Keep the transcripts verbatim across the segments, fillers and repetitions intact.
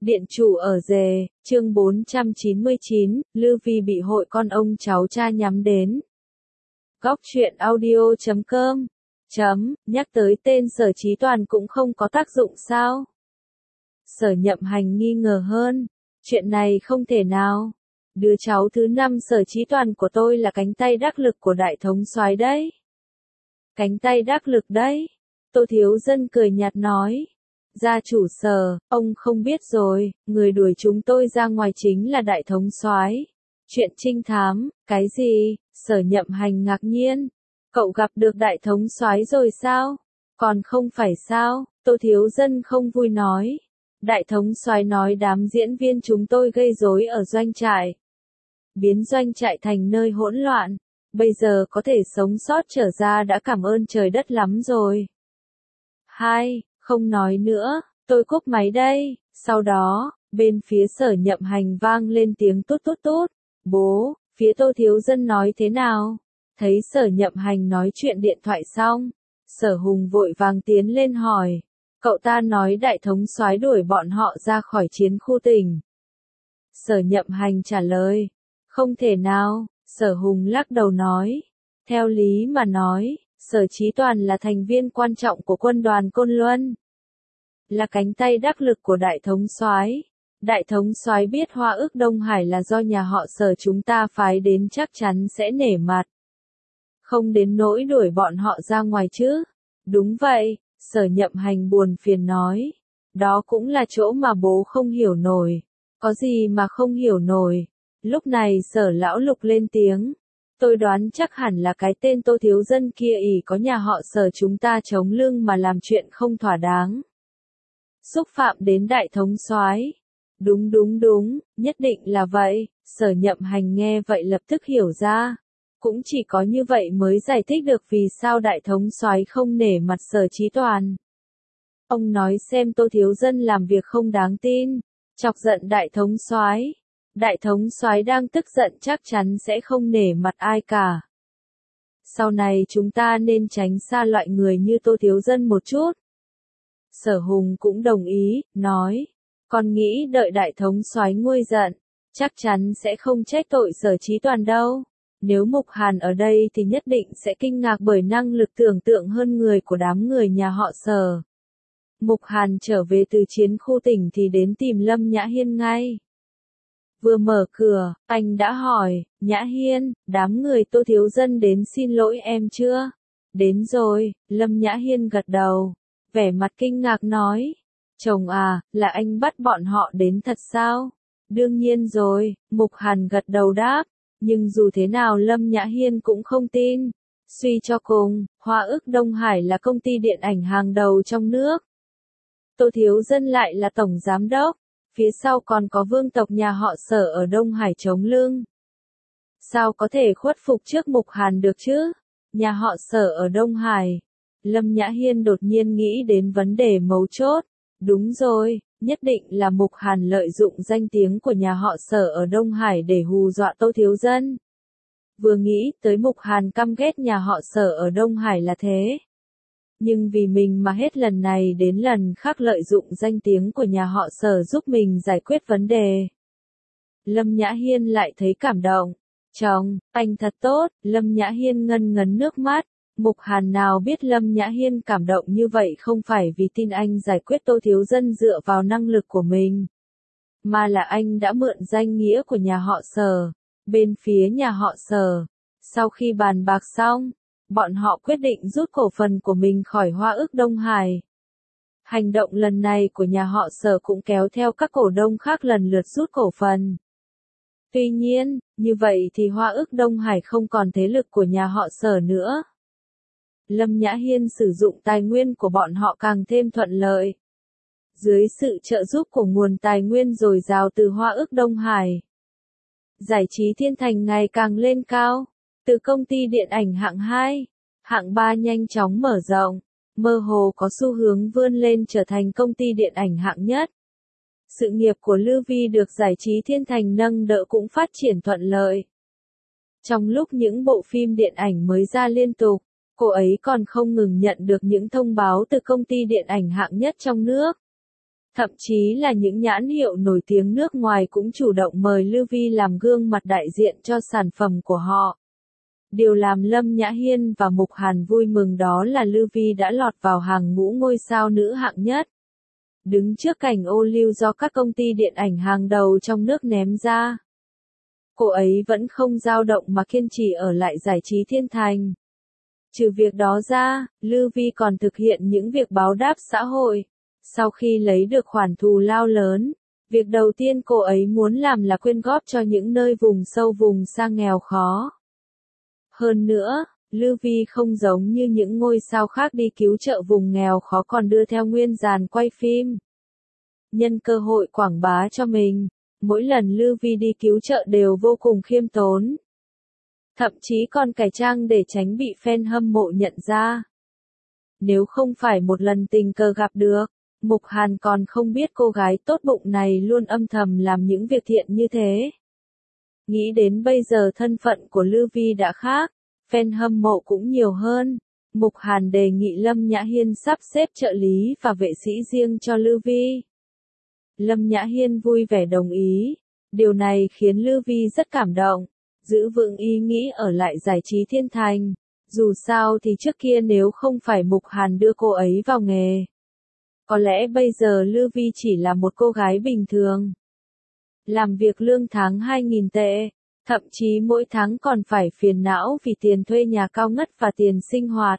Điện chủ ở rề, chương bốn trăm chín mươi chín, Lư Vi bị hội con ông cháu cha nhắm đến. Góc truyện audio chấm com chấm, nhắc tới tên Sở Chí Toàn cũng không có tác dụng sao? Sở Nhậm Hành nghi ngờ hơn, chuyện này không thể nào. Đứa cháu thứ năm Sở Chí Toàn của tôi là cánh tay đắc lực của đại thống soái đấy. Cánh tay đắc lực đấy. Tô Thiếu Dân cười nhạt nói. Gia chủ Sở, ông không biết rồi, người đuổi chúng tôi ra ngoài chính là đại thống soái. Chuyện trinh thám, cái gì? Sở Nhậm Hành ngạc nhiên. Cậu gặp được đại thống soái rồi sao? Còn không phải sao? Tô Thiếu Dân không vui nói. Đại thống soái nói đám diễn viên chúng tôi gây rối ở doanh trại, biến doanh trại thành nơi hỗn loạn. Bây giờ có thể sống sót trở ra đã cảm ơn trời đất lắm rồi. Hai, không nói nữa, tôi cúp máy đây. Sau đó, bên phía Sở Nhậm Hành vang lên tiếng tút tút tút. Bố, phía Tô Thiếu Dân nói thế nào? Thấy Sở Nhậm Hành nói chuyện điện thoại xong, Sở Hùng vội vàng tiến lên hỏi. Cậu ta nói đại thống soái đuổi bọn họ ra khỏi chiến khu tỉnh. Sở Nhậm Hành trả lời. Không thể nào, Sở Hùng lắc đầu nói. Theo lý mà nói, Sở Chí Toàn là thành viên quan trọng của quân đoàn Côn Luân, là cánh tay đắc lực của đại thống soái. Đại thống soái biết Hoa Ước Đông Hải là do nhà họ Sở chúng ta phái đến chắc chắn sẽ nể mặt. Không đến nỗi đuổi bọn họ ra ngoài chứ. Đúng vậy, Sở Nhậm Hành buồn phiền nói. Đó cũng là chỗ mà bố không hiểu nổi. Có gì mà không hiểu nổi. Lúc này Sở Lão Lục lên tiếng. Tôi đoán chắc hẳn là cái tên Tô Thiếu Dân kia ỷ có nhà họ Sở chúng ta chống lưng mà làm chuyện không thỏa đáng, xúc phạm đến đại thống soái. Đúng đúng đúng, nhất định là vậy. Sở Nhậm Hành nghe vậy lập tức hiểu ra. Cũng chỉ có như vậy mới giải thích được vì sao đại thống soái không nể mặt Sở Chí Toàn. Ông nói xem Tô Thiếu Dân làm việc không đáng tin, chọc giận đại thống soái. Đại thống soái đang tức giận chắc chắn sẽ không nể mặt ai cả. Sau này chúng ta nên tránh xa loại người như Tô Thiếu Dân một chút. Sở Hùng cũng đồng ý, nói. Con nghĩ đợi đại thống soái nguôi giận, chắc chắn sẽ không trách tội Sở Chí Toàn đâu. Nếu Mục Hàn ở đây thì nhất định sẽ kinh ngạc bởi năng lực tưởng tượng hơn người của đám người nhà họ Sở. Mục Hàn trở về từ chiến khu tỉnh thì đến tìm Lâm Nhã Hiên ngay. Vừa mở cửa, anh đã hỏi, Nhã Hiên, đám người Tô Thiếu Dân đến xin lỗi em chưa? Đến rồi, Lâm Nhã Hiên gật đầu, vẻ mặt kinh ngạc nói. Chồng à, là anh bắt bọn họ đến thật sao? Đương nhiên rồi, Mục Hàn gật đầu đáp, nhưng dù thế nào Lâm Nhã Hiên cũng không tin. Suy cho cùng, Hoa Ước Đông Hải là công ty điện ảnh hàng đầu trong nước. Tô Thiếu Dân lại là tổng giám đốc. Phía sau còn có vương tộc nhà họ Sở ở Đông Hải chống lưng. Sao có thể khuất phục trước Mục Hàn được chứ? Nhà họ Sở ở Đông Hải. Lâm Nhã Hiên đột nhiên nghĩ đến vấn đề mấu chốt. Đúng rồi, nhất định là Mục Hàn lợi dụng danh tiếng của nhà họ Sở ở Đông Hải để hù dọa Tô Thiếu Dân. Vừa nghĩ tới Mục Hàn căm ghét nhà họ Sở ở Đông Hải là thế. Nhưng vì mình mà hết lần này đến lần khác lợi dụng danh tiếng của nhà họ Sở giúp mình giải quyết vấn đề. Lâm Nhã Hiên lại thấy cảm động. Chồng, anh thật tốt. Lâm Nhã Hiên ngân ngấn nước mắt. Mục Hàn nào biết Lâm Nhã Hiên cảm động như vậy không phải vì tin anh giải quyết Tô Thiếu Dân dựa vào năng lực của mình, mà là anh đã mượn danh nghĩa của nhà họ Sở. Bên phía nhà họ Sở, sau khi bàn bạc xong, bọn họ quyết định rút cổ phần của mình khỏi Hoa Ước Đông Hải. Hành động lần này của nhà họ Sở cũng kéo theo các cổ đông khác lần lượt rút cổ phần. Tuy nhiên, như vậy thì Hoa Ước Đông Hải không còn thế lực của nhà họ Sở nữa. Lâm Nhã Hiên sử dụng tài nguyên của bọn họ càng thêm thuận lợi. Dưới sự trợ giúp của nguồn tài nguyên dồi dào từ Hoa Ước Đông Hải, giải trí Thiên Thành ngày càng lên cao. Từ công ty điện ảnh hạng hai, hạng ba nhanh chóng mở rộng, mơ hồ có xu hướng vươn lên trở thành công ty điện ảnh hạng nhất. Sự nghiệp của Lư Vi được giải trí Thiên Thành nâng đỡ cũng phát triển thuận lợi. Trong lúc những bộ phim điện ảnh mới ra liên tục, cô ấy còn không ngừng nhận được những thông báo từ công ty điện ảnh hạng nhất trong nước. Thậm chí là những nhãn hiệu nổi tiếng nước ngoài cũng chủ động mời Lưu Vi làm gương mặt đại diện cho sản phẩm của họ. Điều làm Lâm Nhã Hiên và Mục Hàn vui mừng đó là Lưu Vi đã lọt vào hàng ngũ ngôi sao nữ hạng nhất. Đứng trước cảnh ô lưu do các công ty điện ảnh hàng đầu trong nước ném ra. Cô ấy vẫn không dao động mà kiên trì ở lại giải trí thiên thành. Trừ việc đó ra, Lưu Vi còn thực hiện những việc báo đáp xã hội. Sau khi lấy được khoản thù lao lớn, việc đầu tiên cô ấy muốn làm là quyên góp cho những nơi vùng sâu vùng xa nghèo khó. Hơn nữa, Lưu Vi không giống như những ngôi sao khác đi cứu trợ vùng nghèo khó còn đưa theo nguyên dàn quay phim. Nhân cơ hội quảng bá cho mình, mỗi lần Lưu Vi đi cứu trợ đều vô cùng khiêm tốn. Thậm chí còn cải trang để tránh bị fan hâm mộ nhận ra. Nếu không phải một lần tình cờ gặp được, Mục Hàn còn không biết cô gái tốt bụng này luôn âm thầm làm những việc thiện như thế. Nghĩ đến bây giờ thân phận của Lưu Vi đã khác, fan hâm mộ cũng nhiều hơn. Mục Hàn đề nghị Lâm Nhã Hiên sắp xếp trợ lý và vệ sĩ riêng cho Lưu Vi. Lâm Nhã Hiên vui vẻ đồng ý. Điều này khiến Lưu Vi rất cảm động, giữ vững ý nghĩ ở lại giải trí thiên thành. Dù sao thì trước kia nếu không phải Mục Hàn đưa cô ấy vào nghề, có lẽ bây giờ Lưu Vi chỉ là một cô gái bình thường. Làm việc lương tháng hai nghìn tệ, thậm chí mỗi tháng còn phải phiền não vì tiền thuê nhà cao ngất và tiền sinh hoạt.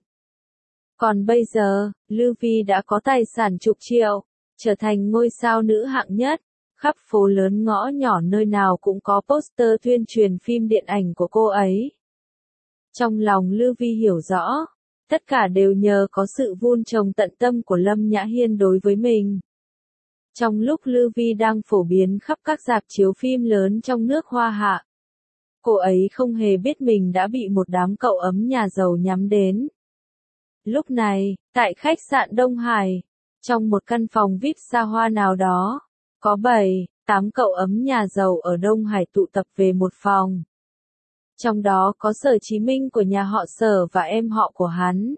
Còn bây giờ, Lưu Vi đã có tài sản chục triệu, trở thành ngôi sao nữ hạng nhất. Khắp phố lớn ngõ nhỏ nơi nào cũng có poster tuyên truyền phim điện ảnh của cô ấy. Trong lòng Lưu Vi hiểu rõ, tất cả đều nhờ có sự vun trồng tận tâm của Lâm Nhã Hiên đối với mình. Trong lúc Lưu Vi đang phổ biến khắp các rạp chiếu phim lớn trong nước Hoa Hạ, cô ấy không hề biết mình đã bị một đám cậu ấm nhà giàu nhắm đến. Lúc này, tại khách sạn Đông Hải, trong một căn phòng vi ai pi xa hoa nào đó, có bảy, tám cậu ấm nhà giàu ở Đông Hải tụ tập về một phòng. Trong đó có Sở Chí Minh của nhà họ Sở và em họ của hắn.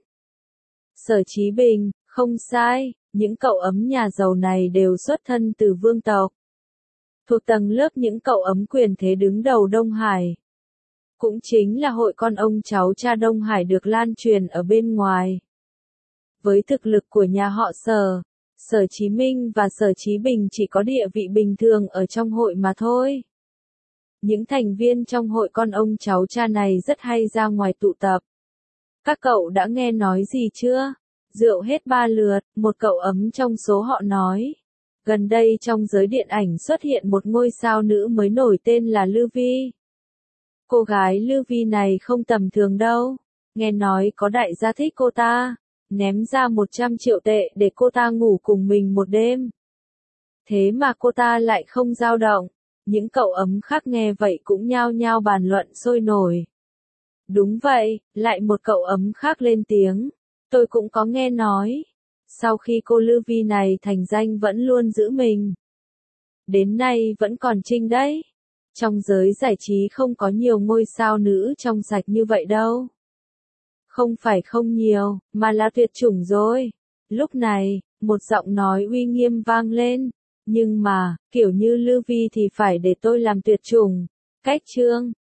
Sở Chí Bình, không sai, những cậu ấm nhà giàu này đều xuất thân từ vương tộc. Thuộc tầng lớp những cậu ấm quyền thế đứng đầu Đông Hải. Cũng chính là hội con ông cháu cha Đông Hải được lan truyền ở bên ngoài. Với thực lực của nhà họ Sở, Sở Chí Minh và Sở Chí Bình chỉ có địa vị bình thường ở trong hội mà thôi. Những thành viên trong hội con ông cháu cha này rất hay ra ngoài tụ tập. Các cậu đã nghe nói gì chưa? Rượu hết ba lượt, một cậu ấm trong số họ nói. Gần đây trong giới điện ảnh xuất hiện một ngôi sao nữ mới nổi tên là Lưu Vi. Cô gái Lưu Vi này không tầm thường đâu. Nghe nói có đại gia thích cô ta, ném ra một trăm triệu tệ để cô ta ngủ cùng mình một đêm. Thế mà cô ta lại không dao động. Những cậu ấm khác nghe vậy cũng nhao nhao bàn luận sôi nổi. Đúng vậy, lại một cậu ấm khác lên tiếng. Tôi cũng có nghe nói. Sau khi cô Lưu Vi này thành danh vẫn luôn giữ mình. Đến nay vẫn còn trinh đấy. Trong giới giải trí không có nhiều ngôi sao nữ trong sạch như vậy đâu. Không phải không nhiều, mà là tuyệt chủng rồi. Lúc này, một giọng nói uy nghiêm vang lên. Nhưng mà, kiểu như Lưu Vi thì phải để tôi làm tuyệt chủng. Cách chương.